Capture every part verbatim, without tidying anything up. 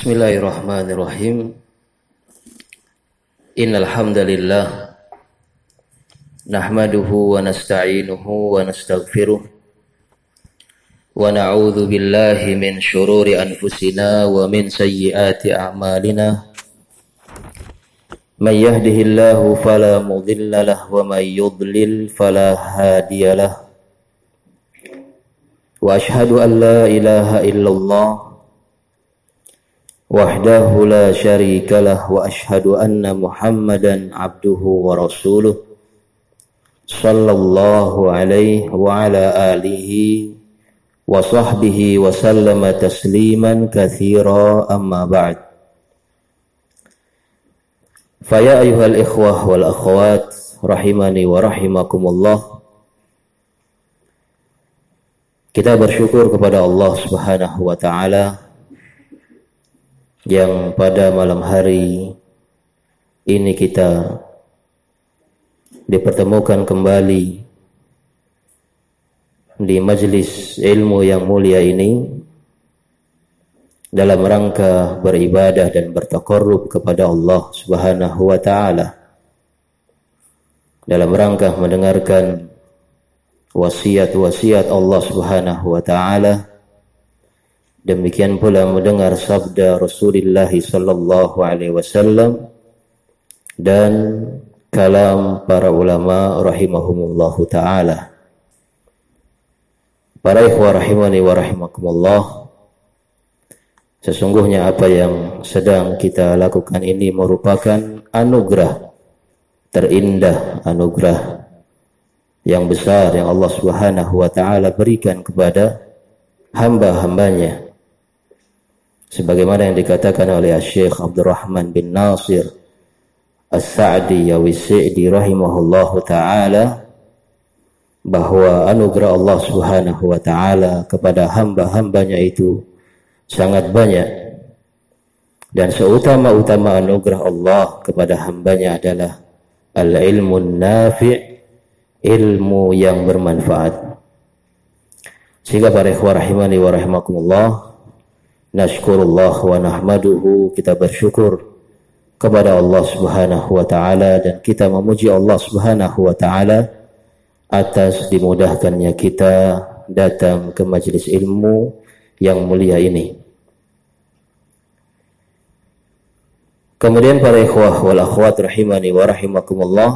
Bismillahirrahmanirrahim. Innal hamdalillah nahmaduhu wa nasta'inuhu wa nastaghfiruh wa na'udzu billahi min shururi anfusina wa min sayyiati a'malina. May yahdihillahu fala mudilla lahu wa may yudlil fala hadiyalah. Wa ashhadu an la ilaha illallah wahdahu la syarika lah wa ashhadu anna Muhammadan abduhu wa rasuluh sallallahu alaihi wa ala alihi wa sahbihi wa sallama tasliman katsira amma ba'd. Faya ayyuhal ikhwah wal akhwat rahimani wa rahimakumullah. Kita bersyukur kepada Allah Subhanahu wa taala yang pada malam hari ini kita dipertemukan kembali di majelis ilmu yang mulia ini dalam rangka beribadah dan bertaqarrub kepada Allah Subhanahu wa taala, dalam rangka mendengarkan wasiat-wasiat Allah Subhanahu wa taala. Demikian pula mendengar sabda Rasulullah sallallahu alaihi wasallam dan kalam para ulama rahimahumullahu taala. Para ikhwah rahimani wa rahimakumullah, sesungguhnya apa yang sedang kita lakukan ini merupakan anugerah terindah, anugerah yang besar yang Allah Subhanahu wa taala berikan kepada hamba-hambanya. Sebagaimana yang dikatakan oleh Syekh Abdurrahman bin Nasir As-Sa'di Yawisidi rahimahullahu ta'ala, bahwa anugerah Allah Subhanahu wa ta'ala kepada hamba-hambanya itu sangat banyak, dan seutama-utama anugerah Allah kepada hambanya adalah al-ilmun nafi', ilmu yang bermanfaat. Sehingga para ikhwah rahimani wa rahimakumullah, nashkurullah wa nahmaduhu, kita bersyukur kepada Allah Subhanahu wa taala dan kita memuji Allah Subhanahu wa taala atas dimudahkannya kita datang ke majelis ilmu yang mulia ini. Kemudian para ikhwah wal akhwat rahimani wa rahimakumullah,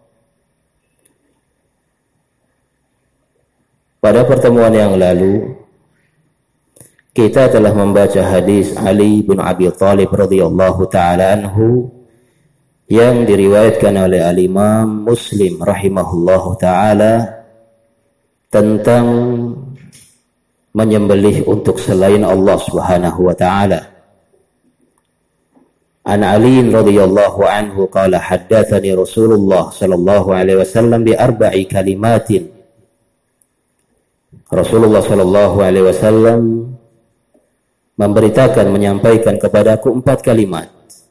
pada pertemuan yang lalu kita telah membaca hadis Ali bin Abi Thalib radhiyallahu taala anhu yang diriwayatkan oleh al-Imam Muslim rahimahullahu taala tentang menyembelih untuk selain Allah Subhanahu wa taala. An Ali radhiyallahu anhu qala haddatsani Rasulullah sallallahu alaihi wasallam bi arba'i kalimatin. Rasulullah sallallahu alaihi wasallam memberitakan, menyampaikan kepadaku empat kalimat.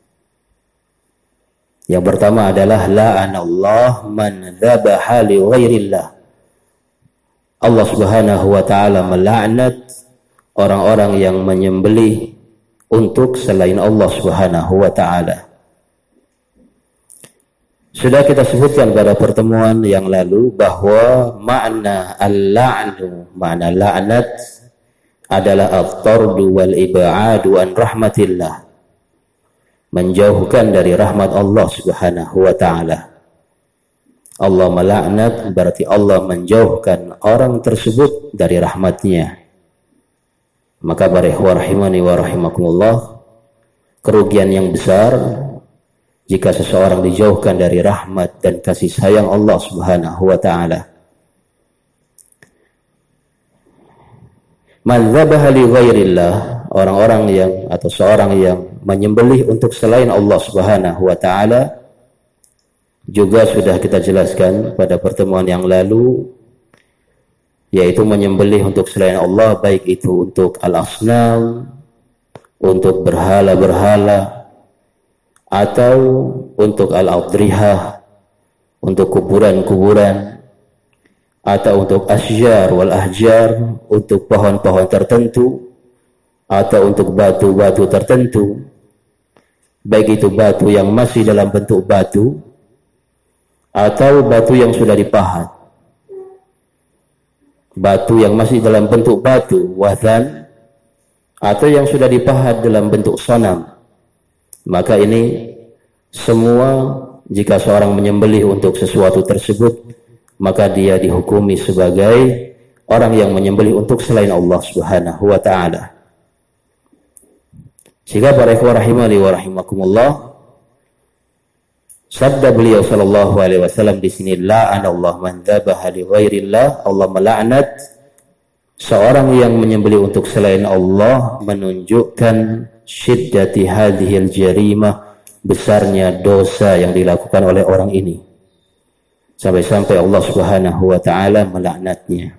Yang pertama adalah la'anallah man dzabaha li ghairillah. Allah Subhanahu wa taala melaknat orang-orang yang menyembelih untuk selain Allah Subhanahu wa taala. Sudah kita sebutkan pada pertemuan yang lalu bahwa makna al-la'nu, makna la'nat adalah at-tardu wal ib'adu an rahmatillah, menjauhkan dari rahmat Allah Subhanahu wa taala. Allah melaknat berarti Allah menjauhkan orang tersebut dari rahmatnya. Maka para ikhwah rahimani wa rahimakumullah, kerugian yang besar jika seseorang dijauhkan dari rahmat dan kasih sayang Allah Subhanahu wa taala. Man dzabaha li ghairillah, orang-orang yang atau seorang yang menyembelih untuk selain Allah Subhanahu wa taala, juga sudah kita jelaskan pada pertemuan yang lalu, yaitu menyembelih untuk selain Allah, baik itu untuk al-asnam, untuk berhala-berhala, atau untuk al-adrihah, untuk kuburan-kuburan, atau untuk asjar wal ahjar, untuk pohon-pohon tertentu, atau untuk batu-batu tertentu, baik itu batu yang masih dalam bentuk batu atau batu yang sudah dipahat. Batu yang masih dalam bentuk batu, wathan, atau yang sudah dipahat dalam bentuk sonam. Maka ini semua, jika seorang menyembelih untuk sesuatu tersebut, maka dia dihukumi sebagai orang yang menyembelih untuk selain Allah Subhanahu wa ta'ala. Sehingga para ikhwah rahimani wa rahimakumullah, sabda beliau sallallahu alaihi wasallam di sini, la'ana Allah man dzabaha li ghairillah, Allah melaknat seorang yang menyembelih untuk selain Allah, menunjukkan syiddati hadhil jarimah, besarnya dosa yang dilakukan oleh orang ini, sampai-sampai Allah Subhanahu wa ta'ala melaknatnya.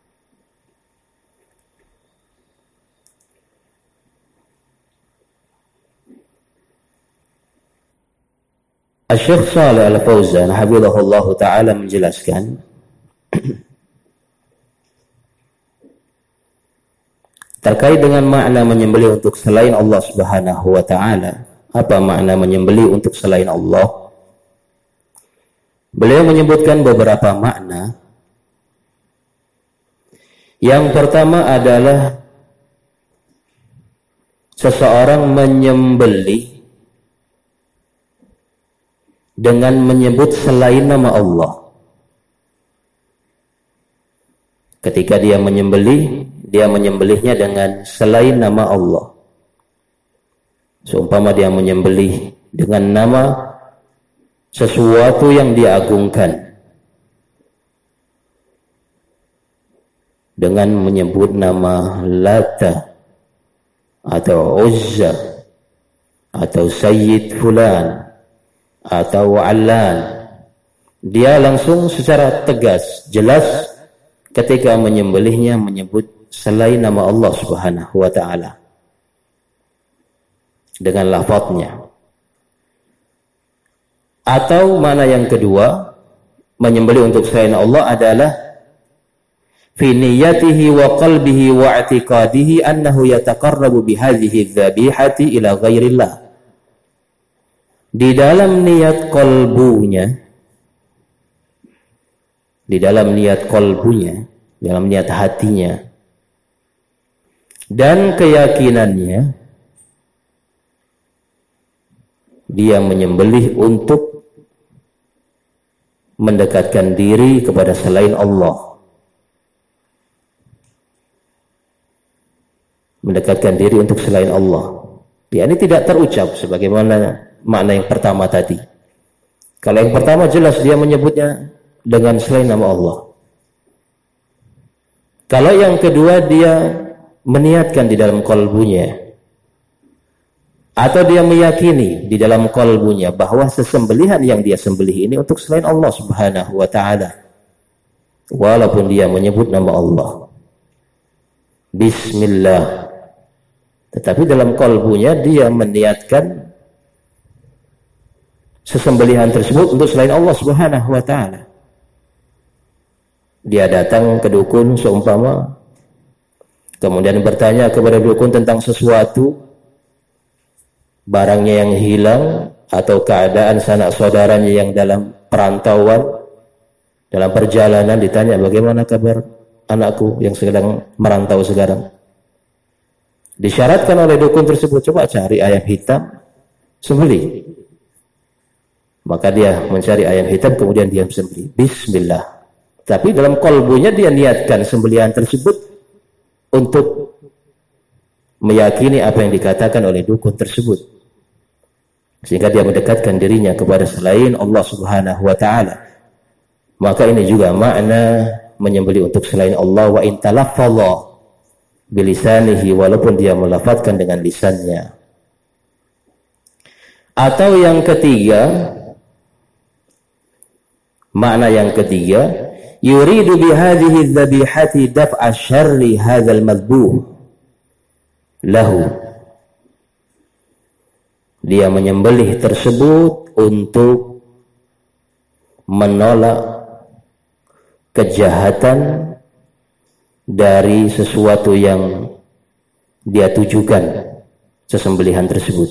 Asy-Syaikh Shalih Al-Fauzan hafizahullah ta'ala menjelaskan terkait dengan makna menyembelih untuk selain Allah Subhanahu wa ta'ala. Apa makna menyembelih untuk selain Allah? Beliau menyebutkan beberapa makna. Yang pertama adalah seseorang menyembelih dengan menyebut selain nama Allah. Ketika dia menyembelih, dia menyembelihnya dengan selain nama Allah. Seumpama dia menyembelih dengan nama sesuatu yang diagungkan, dengan menyebut nama Lata atau Uzza atau Sayyid Fulan atau Allan, dia langsung secara tegas, jelas ketika menyembelihnya menyebut selain nama Allah Subhanahu wa ta'ala dengan lafadznya. Atau mana yang kedua, menyembelih untuk selain Allah adalah fi niyyatihi wa qalbihi wa i'tiqadihi annahu yataqarrabu bihadhihi dzabihati ila ghairillah. Di dalam niat kolbunya, di dalam niat kolbunya, dalam niat hatinya, dan keyakinannya, dia menyembelih untuk mendekatkan diri kepada selain Allah, mendekatkan diri untuk selain Allah. Ya, ini tidak terucap sebagaimana makna yang pertama tadi. Kalau yang pertama jelas dia menyebutnya dengan selain nama Allah. Kalau yang kedua dia meniatkan di dalam kalbunya, atau dia meyakini di dalam kalbunya bahwa sesembelihan yang dia sembelih ini untuk selain Allah Subhanahu wa ta'ala, walaupun dia menyebut nama Allah, Bismillah, tetapi dalam kalbunya dia meniatkan sesembelihan tersebut untuk selain Allah Subhanahu wa ta'ala. Dia datang ke dukun seumpama, kemudian bertanya kepada dukun tentang sesuatu, barangnya yang hilang atau keadaan sanak saudaranya yang dalam perantauan, dalam perjalanan, ditanya bagaimana kabar anakku yang sedang merantau sekarang. Disyaratkan oleh dukun tersebut, coba cari ayam hitam, sembelih. Maka dia mencari ayam hitam, kemudian dia sembelih. Bismillah. Tapi dalam kalbunya dia niatkan sembelihan tersebut untuk meyakini apa yang dikatakan oleh dukun tersebut, sehingga dia mendekatkan dirinya kepada selain Allah Subhanahu wa ta'ala. Maka ini juga makna menyembelih untuk selain Allah. Wa in talaffadha bilisanihi, walaupun dia melafadzkan dengan lisannya. Atau yang ketiga, makna yang ketiga, yuridu bihadhihi dzabihati daf'a syarri hadzal madbuh lahu. Dia menyembelih tersebut untuk menolak kejahatan dari sesuatu yang dia tujukan sesembelihan tersebut.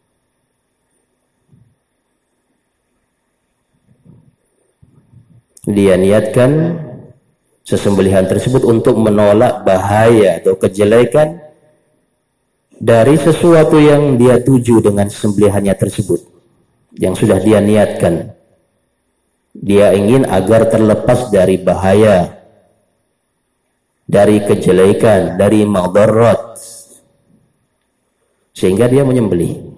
Dia niatkan sesembelihan tersebut untuk menolak bahaya atau kejelekan dari sesuatu yang dia tuju dengan sembelihannya tersebut, yang sudah dia niatkan. Dia ingin agar terlepas dari bahaya, dari kejelekan, dari madarat, sehingga dia menyembelih.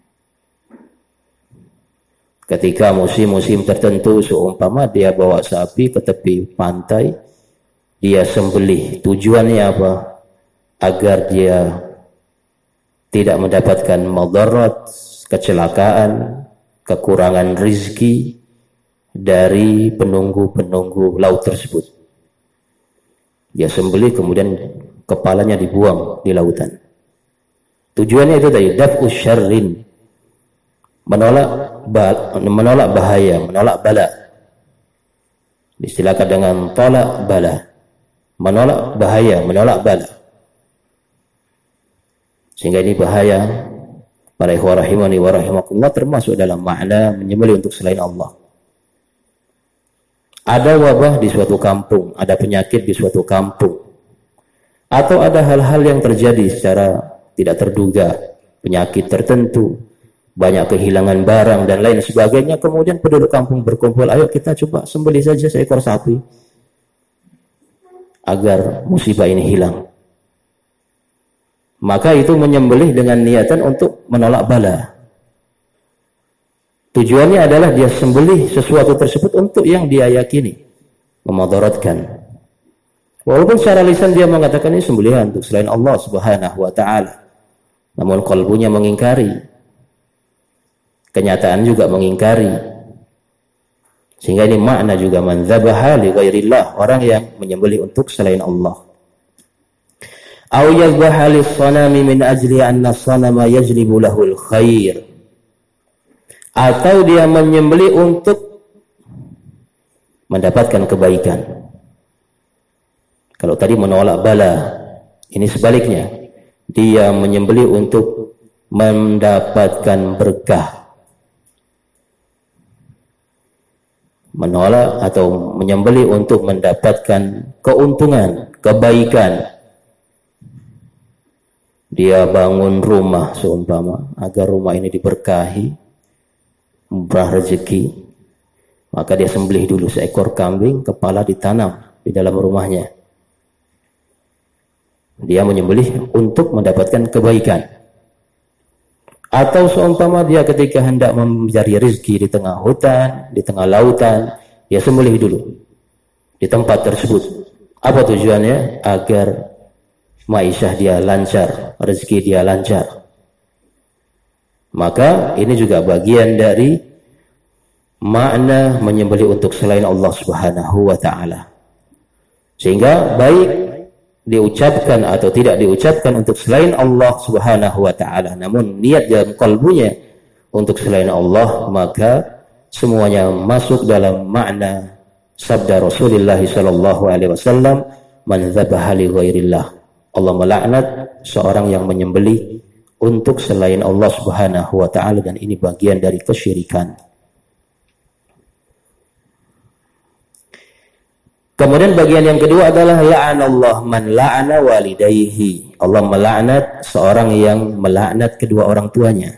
Ketika musim-musim tertentu, seumpama dia bawa sapi ke tepi pantai, dia sembelih. Tujuannya apa? Agar dia tidak mendapatkan madarat, kecelakaan, kekurangan rizki dari penunggu-penunggu laut tersebut. Dia sembelih, kemudian kepalanya dibuang di lautan. Tujuannya itu tadi, daf'us syarrin, menolak menolak bahaya, menolak bala. Istilahkan dengan tolak bala, menolak bahaya, menolak bala. Sehingga ini bahaya, para ikhwah rahimani wa rahimakumullah, termasuk dalam makna menyembelih untuk selain Allah. Ada wabah di suatu kampung, ada penyakit di suatu kampung, atau ada hal-hal yang terjadi secara tidak terduga, penyakit tertentu, banyak kehilangan barang dan lain sebagainya. Kemudian penduduk kampung berkumpul, ayo kita coba sembelih saja seekor sapi agar musibah ini hilang. Maka itu menyembelih dengan niatan untuk menolak bala. Tujuannya adalah dia sembelih sesuatu tersebut untuk yang dia yakini memadaratkan. Walaupun secara lisan dia mengatakan ini sembelihan untuk selain Allah Subhanahu wa taala, namun kalbunya mengingkari. Kenyataan juga mengingkari. Sehingga ini makna juga man dzabaha li ghairillah, orang yang menyembelih untuk selain Allah. Aw yadhbaha lis-sanami min ajli anna as-sanama yajlibu lahul khair. Atau dia menyembelih untuk mendapatkan kebaikan. Kalau tadi menolak bala, ini sebaliknya. Dia menyembelih untuk mendapatkan berkah. Menolak atau menyembelih untuk mendapatkan keuntungan, kebaikan. Dia bangun rumah seumpama agar rumah ini diberkahi, murah rezeki, maka dia sembelih dulu seekor kambing, kepala ditanam di dalam rumahnya. Dia menyembelih untuk mendapatkan kebaikan. Atau seumpama dia ketika hendak mencari rezeki di tengah hutan, di tengah lautan, dia sembelih dulu di tempat tersebut. Apa tujuannya? Agar ma'isyah dia lancar, rezeki dia lancar. Maka ini juga bagian dari makna menyembelih untuk selain Allah Subhanahu wa taala. Sehingga baik diucapkan atau tidak diucapkan untuk selain Allah Subhanahu wa taala, namun niat dalam kalbunya untuk selain Allah, maka semuanya masuk dalam makna sabda Rasulullah sallallahu alaihi wasallam, man dzabaha li ghairillah. Allah melaknat seorang yang menyembelih untuk selain Allah Subhanahu wa taala, dan ini bagian dari kesyirikan. Kemudian bagian yang kedua adalah la'anallah man la'ana walidayhi. Allah melaknat seorang yang melaknat kedua orang tuanya.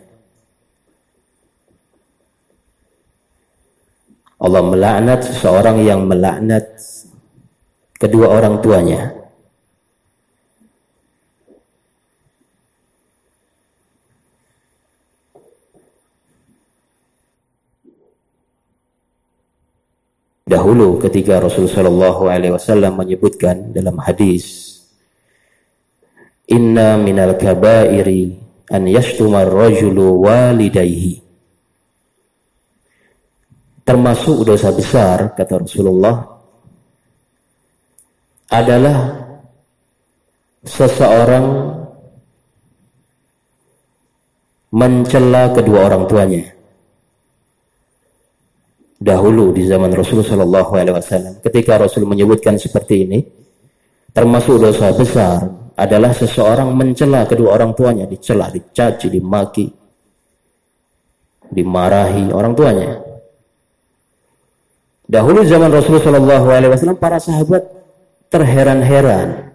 Allah melaknat seseorang yang melaknat kedua orang tuanya. Dahulu ketika Rasulullah shallallahu alaihi wasallam menyebutkan dalam hadis, inna minal kabairi an yashtuma ar-rajulu walidayhi. Termasuk dosa besar, kata Rasulullah, adalah seseorang mencela kedua orang tuanya. Dahulu di zaman Rasulullah shallallahu alaihi wasallam, ketika Rasul menyebutkan seperti ini, termasuk dosa besar adalah seseorang mencela kedua orang tuanya, dicela, dicaci, dimaki, dimarahi orang tuanya. Dahulu zaman Rasulullah shallallahu alaihi wasallam, para sahabat terheran-heran.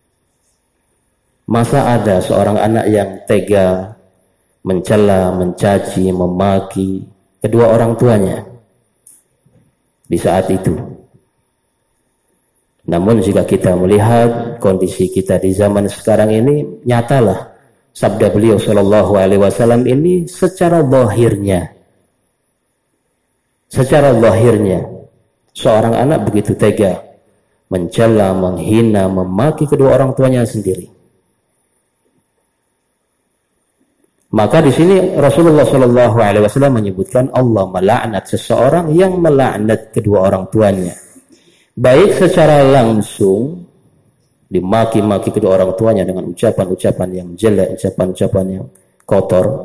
Masa ada seorang anak yang tega mencela, mencaci, memaki kedua orang tuanya di saat itu. Namun jika kita melihat kondisi kita di zaman sekarang ini, nyatalah sabda beliau shallallahu alaihi wasallam ini secara zahirnya. Secara zahirnya seorang anak begitu tega mencela, menghina, memaki kedua orang tuanya sendiri. Maka di sini Rasulullah shallallahu alaihi wasallam menyebutkan Allah melaknat seseorang yang melaknat kedua orang tuanya, baik secara langsung dimaki-maki kedua orang tuanya dengan ucapan-ucapan yang jelek, ucapan-ucapan yang kotor.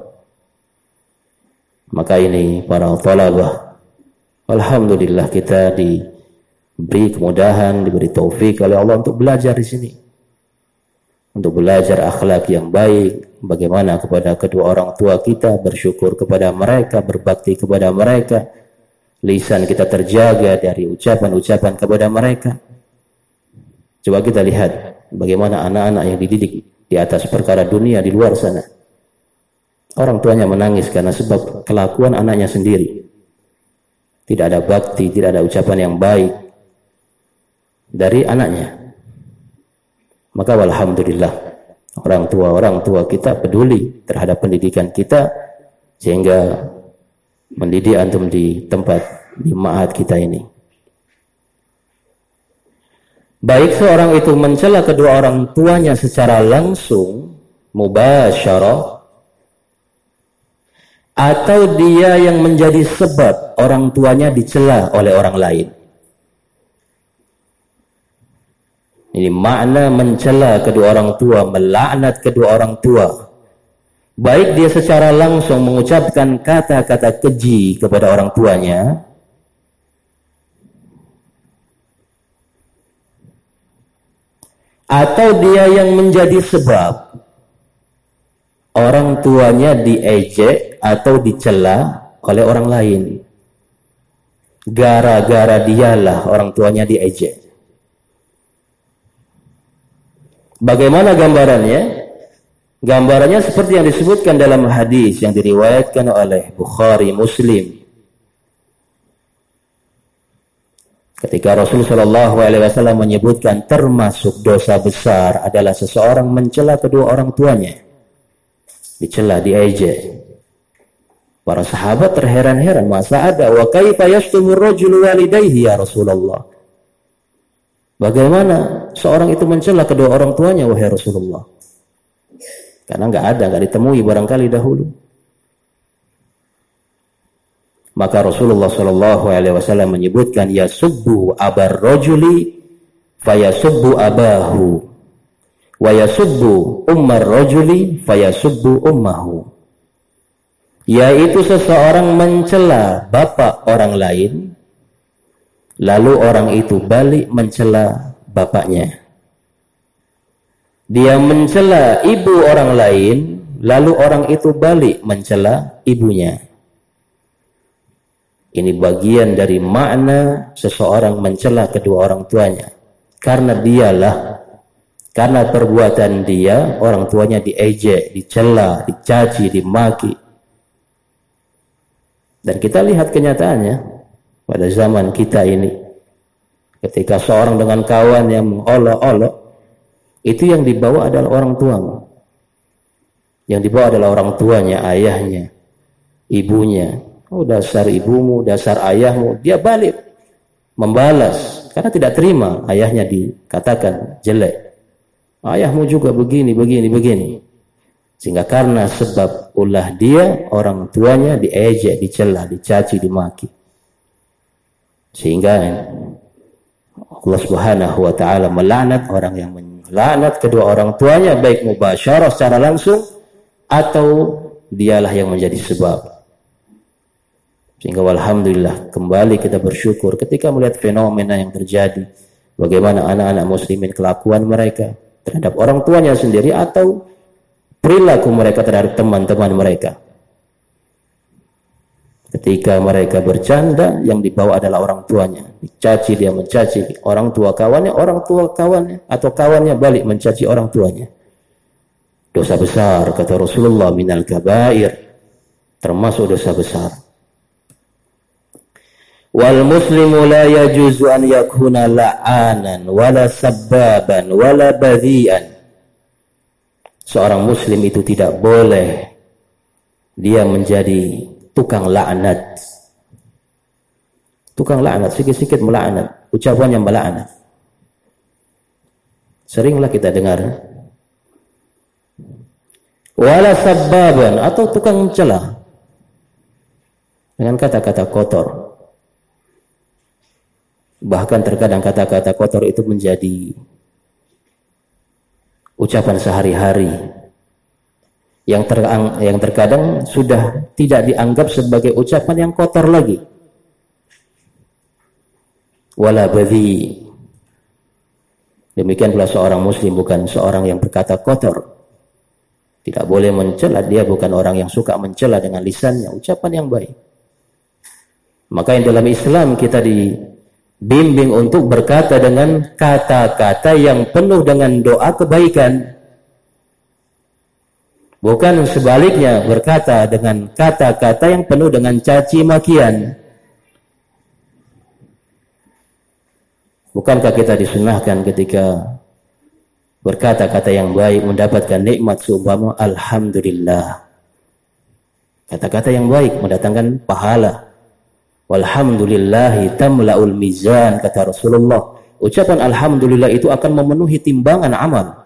Maka ini para thalabah, alhamdulillah kita diberi kemudahan, diberi taufik oleh Allah untuk belajar di sini, untuk belajar akhlak yang baik, bagaimana kepada kedua orang tua kita, bersyukur kepada mereka, berbakti kepada mereka, lisan kita terjaga dari ucapan-ucapan kepada mereka. Coba kita lihat bagaimana anak-anak yang dididik di atas perkara dunia di luar sana. Orang tuanya menangis karena sebab kelakuan anaknya sendiri. Tidak ada bakti, tidak ada ucapan yang baik dari anaknya. Maka alhamdulillah orang tua orang tua kita peduli terhadap pendidikan kita, sehingga mendidik antum di tempat di ma'had kita ini. Baik seorang itu mencela kedua orang tuanya secara langsung, mubasyarah, atau dia yang menjadi sebab orang tuanya dicela oleh orang lain. Ini makna mencela kedua orang tua, melaknat kedua orang tua. Baik dia secara langsung mengucapkan kata-kata keji kepada orang tuanya, atau dia yang menjadi sebab orang tuanya diejek atau dicela oleh orang lain. Gara-gara dialah orang tuanya diejek. Bagaimana gambarannya? Gambarannya seperti yang disebutkan dalam hadis yang diriwayatkan oleh Bukhari, Muslim. Ketika Rasulullah shallallahu alaihi wasallam menyebutkan termasuk dosa besar adalah seseorang mencela kedua orang tuanya, dicela, diejek. Para sahabat terheran-heran, masa ada wa kaifa yashtumu ar-rajulu walidayhi ya Rasulullah? Bagaimana seorang itu mencela kedua orang tuanya wahai Rasulullah? Karena nggak ada, nggak ditemui barangkali dahulu. Maka Rasulullah shallallahu alaihi wasallam menyebutkan yasubbu abar rajuli fayasubbu abahu wa yasubbu ummar rajuli fayasubbu ummahu. Yaitu seseorang mencela bapak orang lain, lalu orang itu balik mencela bapaknya. Dia mencela ibu orang lain, lalu orang itu balik mencela ibunya. Ini bagian dari makna seseorang mencela kedua orang tuanya. Karena dialah, karena perbuatan dia, orang tuanya diejek, dicela, dicaci, dimaki. Dan kita lihat kenyataannya pada zaman kita ini. Ketika seorang dengan kawan yang mengolok-olok, itu yang dibawa adalah orang tuamu. Yang dibawa adalah orang tuanya, ayahnya, ibunya. Oh, dasar ibumu, dasar ayahmu. Dia balik membalas karena tidak terima ayahnya dikatakan jelek. Ayahmu juga begini, begini, begini. Sehingga karena sebab ulah dia, orang tuanya diejek, dicela, dicaci, dimaki. Sehingga Allah Subhanahu wa taala melaknat orang yang melaknat kedua orang tuanya, baik mubasyarah secara langsung atau dialah yang menjadi sebab. Sehingga alhamdulillah kembali kita bersyukur ketika melihat fenomena yang terjadi, bagaimana anak-anak muslimin kelakuan mereka, terhadap orang tuanya sendiri atau perilaku mereka terhadap teman-teman mereka. Ketika mereka bercanda, yang dibawa adalah orang tuanya. Dicaci, dia mencaci orang tua kawannya, orang tua kawannya atau kawannya balik mencaci orang tuanya. Dosa besar, kata Rasulullah, minal kabair, termasuk dosa besar. Wal muslimu la yajuzu an yakuna la'anan wala sabbaban wala badhi'an. Seorang muslim itu tidak boleh dia menjadi tukang laknat. Tukang laknat, sikit-sikit melaknat, ucapannya melaknat. Seringlah kita dengar. Wala sabbaban, atau tukang mencela dengan kata-kata kotor. Bahkan terkadang kata-kata kotor itu menjadi ucapan sehari-hari yang, ter, yang terkadang sudah tidak dianggap sebagai ucapan yang kotor lagi. Wala badhi. Demikian pula seorang muslim bukan seorang yang berkata kotor. Tidak boleh mencela, dia bukan orang yang suka mencela dengan lisannya, ucapan yang baik. Maka yang dalam Islam kita dibimbing untuk berkata dengan kata-kata yang penuh dengan doa kebaikan. Bukan sebaliknya berkata dengan kata-kata yang penuh dengan caci makian. Bukankah kita disunahkan ketika berkata-kata yang baik mendapatkan nikmat seumpama alhamdulillah. Kata-kata yang baik mendatangkan pahala. Walhamdulillahi tamla'ul mizan, kata Rasulullah. Ucapan alhamdulillah itu akan memenuhi timbangan amal.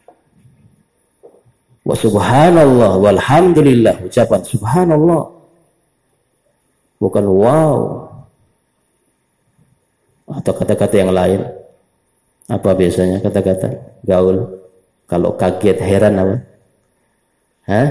Wa subhanallah walhamdulillah, ucapan subhanallah. Bukan wow. Atau kata-kata yang lain. Apa biasanya kata-kata gaul? Kalau kaget, heran apa? Hah?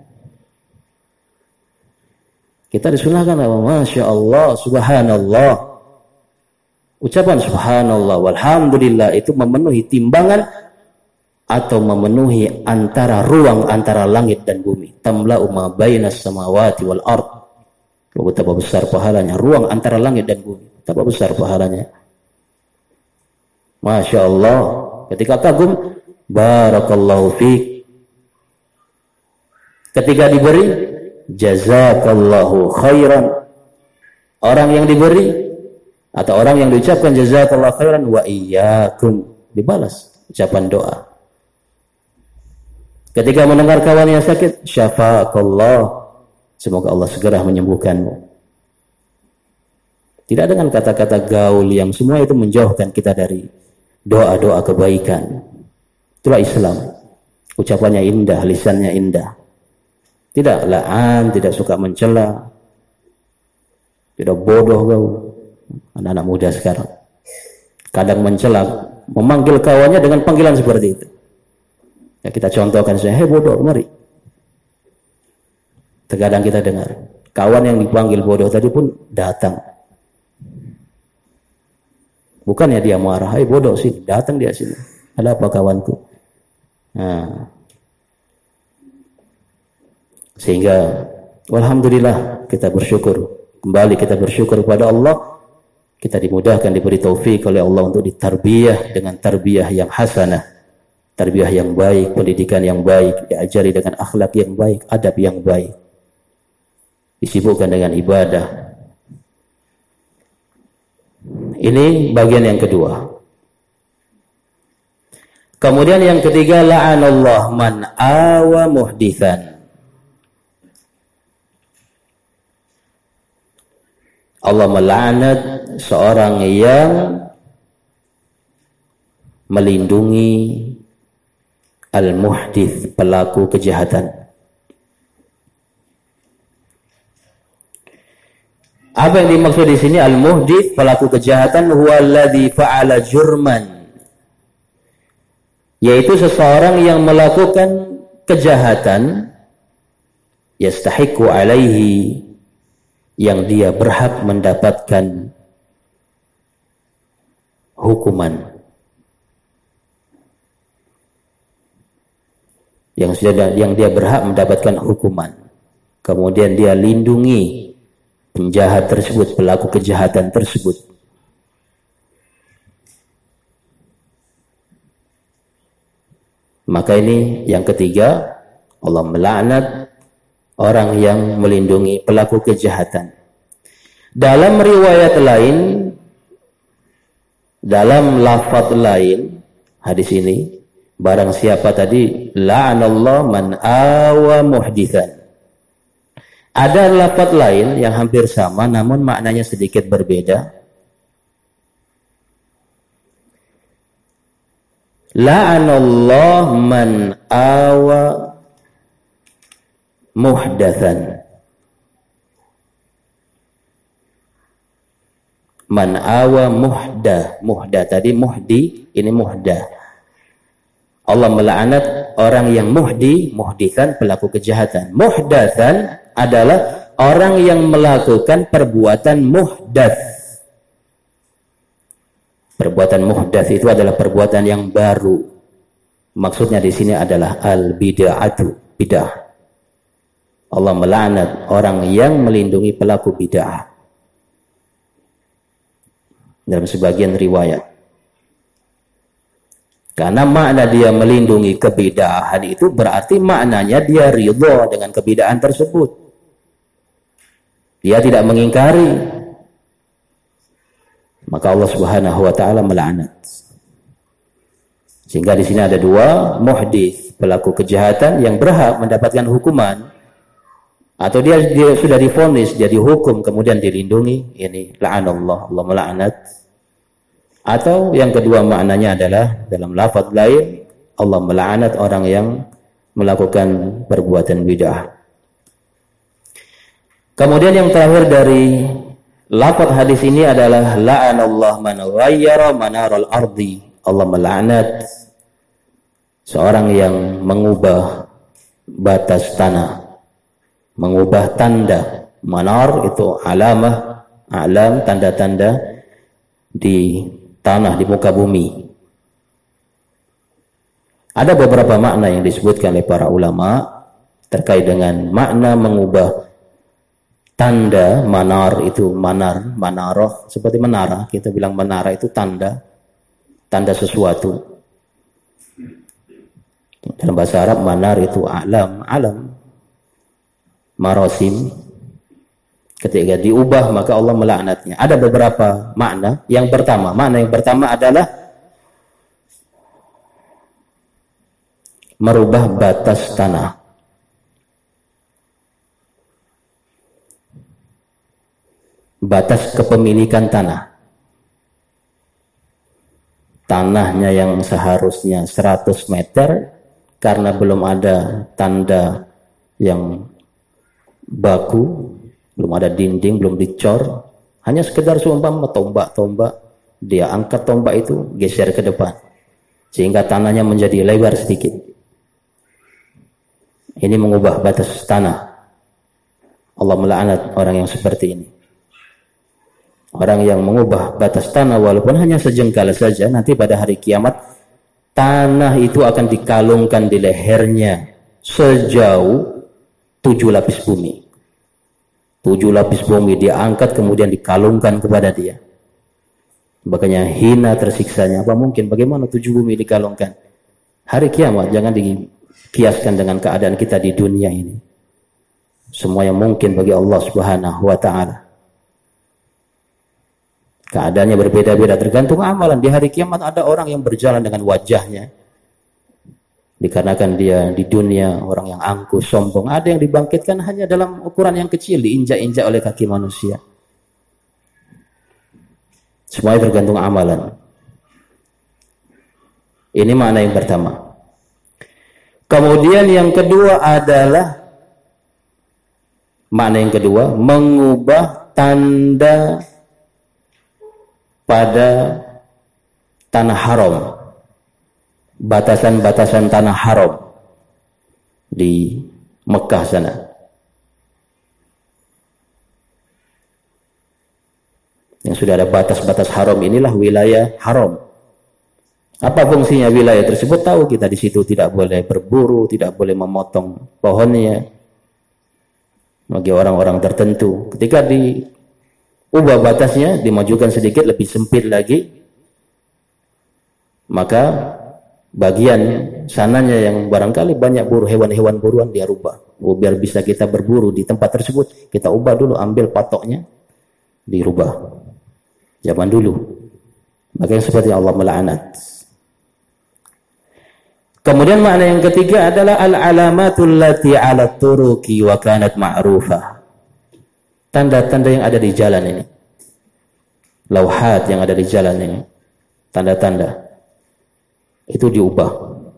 Kita disunahkan apa? Masya Allah, subhanallah. Ucapan subhanallah, walhamdulillah itu memenuhi timbangan atau memenuhi antara ruang antara langit dan bumi. Tamla'u ma bainas samawati wal ard. Betapa besar pahalanya ruang antara langit dan bumi. Betapa besar pahalanya. Masya Allah, ketika kagum, barakallahu fiik. Ketika diberi, jazakallahu khairan. Orang yang diberi atau orang yang diucapkan jazakallahu khairan wa iyyakum, dibalas ucapan doa. Ketika mendengar kawan yang sakit, syafaqallah, semoga Allah segera menyembuhkanmu. Tidak dengan kata-kata gaul yang semua itu menjauhkan kita dari doa-doa kebaikan. Itulah Islam. Ucapannya indah, lisannya indah. Tidak la'an, tidak suka mencela. Tidak bodoh kau. Anak-anak muda sekarang kadang mencela, memanggil kawannya dengan panggilan seperti itu. Ya, kita contohkan saja, hei bodoh, mari. Terkadang kita dengar kawan yang dipanggil bodoh tadi pun datang. Bukannya dia marah, hai bodoh sini, datang dia sini. Ada apa kawanku? Nah. Sehingga alhamdulillah kita bersyukur. Kembali kita bersyukur kepada Allah. Kita dimudahkan, diberi taufik oleh Allah untuk ditarbiyah dengan tarbiyah yang hasanah. Tarbiyah yang baik, pendidikan yang baik, diajari dengan akhlak yang baik, adab yang baik. Disibukkan dengan ibadah. Ini bagian yang kedua. Kemudian yang ketiga, la'anallah man awa muhdithan. Allah melaknat seorang yang melindungi al-muhdith, pelaku kejahatan. Apa yang dimaksud di sini al-muhdith, pelaku kejahatan, huwa alladhi fa'ala jurman, yaitu seseorang yang melakukan kejahatan yastahiqu alaihi, yang dia berhak mendapatkan hukuman. yang sudah yang dia berhak mendapatkan hukuman. Kemudian dia lindungi penjahat tersebut, pelaku kejahatan tersebut. Maka ini yang ketiga, Allah melaknat orang yang melindungi pelaku kejahatan. Dalam riwayat lain, dalam lafaz lain hadis ini, barang siapa tadi, la'anallahu man awa muhditsan. Ada lafaz lain yang hampir sama namun maknanya sedikit berbeda. La'anallahu man awa muhdatsan. Man awa muhdah. Muhdah tadi muhdi, ini muhdah. Allah melaknat orang yang muhdi, muhditsan pelaku kejahatan. Muhdatsan adalah orang yang melakukan perbuatan muhdats. Perbuatan muhdats itu adalah perbuatan yang baru. Maksudnya di sini adalah al-bid'atu, bid'ah. Allah melaknat orang yang melindungi pelaku bid'ah. Dalam sebagian riwayat. Karena makna dia melindungi kebid'ahan itu berarti maknanya dia ridha dengan kebid'ahan tersebut. Dia tidak mengingkari. Maka Allah Subhanahu wa taala melaknat. Sehingga di sini ada dua, muhdits, pelaku kejahatan yang berhak mendapatkan hukuman, atau dia, dia sudah divonis, dia dihukum kemudian dilindungi, ini la'anallah, Allah melaknat. Atau yang kedua maknanya adalah dalam lafaz lain, Allah melaknat orang yang melakukan perbuatan bid'ah. Kemudian yang terakhir dari lafaz hadis ini adalah la'anallahu man ghayyara manaral ardi. Allah melaknat seorang yang mengubah batas tanah, mengubah tanda. Manar itu alamah, alam, tanda-tanda di tanah, di muka bumi. Ada beberapa makna yang disebutkan oleh para ulama terkait dengan makna mengubah tanda. Manar itu manar, manaroh, seperti menara. Kita bilang menara itu tanda, tanda sesuatu. Dalam bahasa Arab manar itu alam, alam, marosim. Ketika diubah maka Allah melaknatnya. Ada beberapa makna. Yang pertama, makna yang pertama adalah merubah batas tanah. Batas kepemilikan tanah. Tanahnya yang seharusnya seratus meter karena belum ada tanda yang baku, belum ada dinding, belum dicor, hanya sekedar seumpama tombak-tombak, dia angkat tombak itu, geser ke depan, sehingga tanahnya menjadi lebar sedikit. Ini mengubah batas tanah. Allah melaknat orang yang seperti ini. Orang yang mengubah batas tanah walaupun hanya sejengkal saja, nanti pada hari kiamat, tanah itu akan dikalungkan di lehernya sejauh tujuh lapis bumi. Tujuh lapis bumi dia angkat kemudian dikalungkan kepada dia. Makanya hina tersiksanya. Apa mungkin? Bagaimana tujuh bumi dikalungkan? Hari kiamat jangan dikiaskan dengan keadaan kita di dunia ini. Semua yang mungkin bagi Allah Subhanahu wa taala. Keadaannya berbeda-beda tergantung amalan. Di hari kiamat ada orang yang berjalan dengan wajahnya. Dikarenakan dia di dunia orang yang angkuh, sombong. Ada yang dibangkitkan hanya dalam ukuran yang kecil, diinjak-injak oleh kaki manusia. Semuanya tergantung amalan. Ini makna yang pertama. Kemudian yang kedua adalah makna yang kedua, mengubah tanda pada tanah haram. Batasan-batasan tanah haram di Mekah sana. Yang sudah ada batas-batas haram, inilah wilayah haram. Apa fungsinya wilayah tersebut? Tahu kita di situ tidak boleh berburu, tidak boleh memotong pohonnya bagi orang-orang tertentu. Ketika diubah batasnya, dimajukan sedikit lebih sempit lagi, maka bagian sananya yang barangkali banyak buru hewan-hewan buruan dia rubah. Oh, biar bisa kita berburu di tempat tersebut, kita ubah dulu, ambil patoknya, dirubah. Zaman dulu. Maka seperti Allah melaknat. Kemudian makna yang ketiga adalah al-alamatul lati 'ala turuqi wa kanat ma'rufah. Tanda-tanda yang ada di jalan ini. Lauhat yang ada di jalan ini. Tanda-tanda. Itu diubah.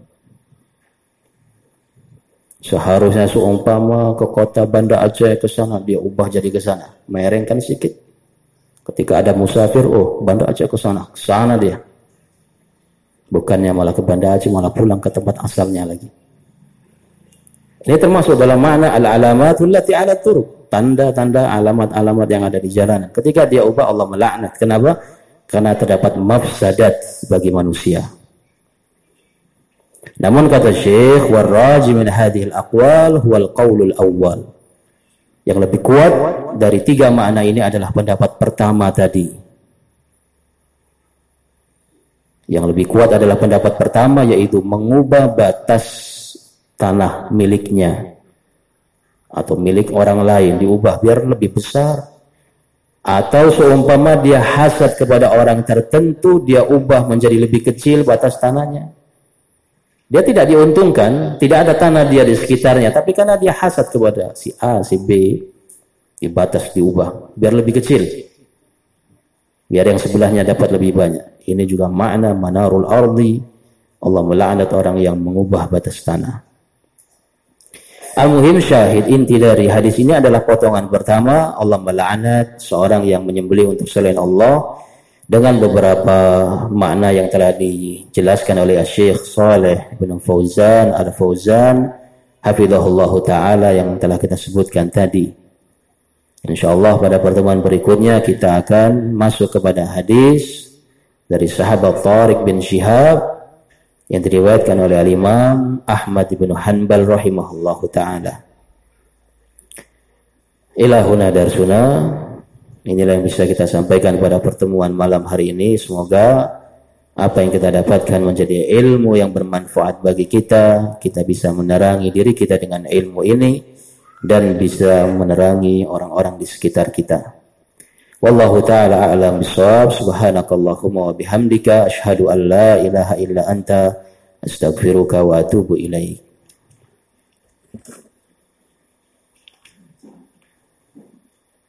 Seharusnya seumpama ke kota Banda Aceh ke sana, dia ubah jadi ke sana. Merengkan sedikit. Ketika ada musafir, oh Banda Aceh ke sana, ke sana dia. Bukannya malah ke Banda Aceh, malah pulang ke tempat asalnya lagi. Ini termasuk dalam makna al-alamatul lati 'ala turuq, tanda-tanda alamat-alamat yang ada di jalanan. Ketika dia ubah, Allah melaknat. Kenapa? Karena terdapat mafsadat bagi manusia. Namun kata Syekh, warraji min hadhil aqwal huwal qaulul awwal. Yang lebih kuat dari tiga makna ini adalah pendapat pertama tadi. Yang lebih kuat adalah pendapat pertama, yaitu mengubah batas tanah miliknya atau milik orang lain, diubah biar lebih besar. Atau seumpama dia hasad kepada orang tertentu, dia ubah menjadi lebih kecil batas tanahnya. Dia tidak diuntungkan, tidak ada tanah dia di sekitarnya, tapi karena dia hasad kepada si A, si B, di batas diubah biar lebih kecil, biar yang sebelahnya dapat lebih banyak. Ini juga makna manarul ardi. Allah melaknat orang yang mengubah batas tanah. Al-muhim syahid inti dari hadis ini adalah potongan pertama, Allah melaknat seorang yang menyembelih untuk selain Allah, dengan beberapa makna yang telah dijelaskan oleh Syekh Shalih bin Fauzan Al-Fauzan hafizahullah taala yang telah kita sebutkan tadi. Insyaallah pada pertemuan berikutnya kita akan masuk kepada hadis dari sahabat Tariq bin Syihab yang diriwayatkan oleh Al-Imam Ahmad bin Hanbal rahimahullahu taala. Ilahuna darsuna. Inilah yang bisa kita sampaikan pada pertemuan malam hari ini. Semoga apa yang kita dapatkan menjadi ilmu yang bermanfaat bagi kita. Kita bisa menerangi diri kita dengan ilmu ini dan bisa menerangi orang-orang di sekitar kita. Wallahu ta'ala a'lam bishawab. Subhanakallahumma wa bihamdika asyhadu an la ilaha illa anta astaghfiruka wa atubu ilaik.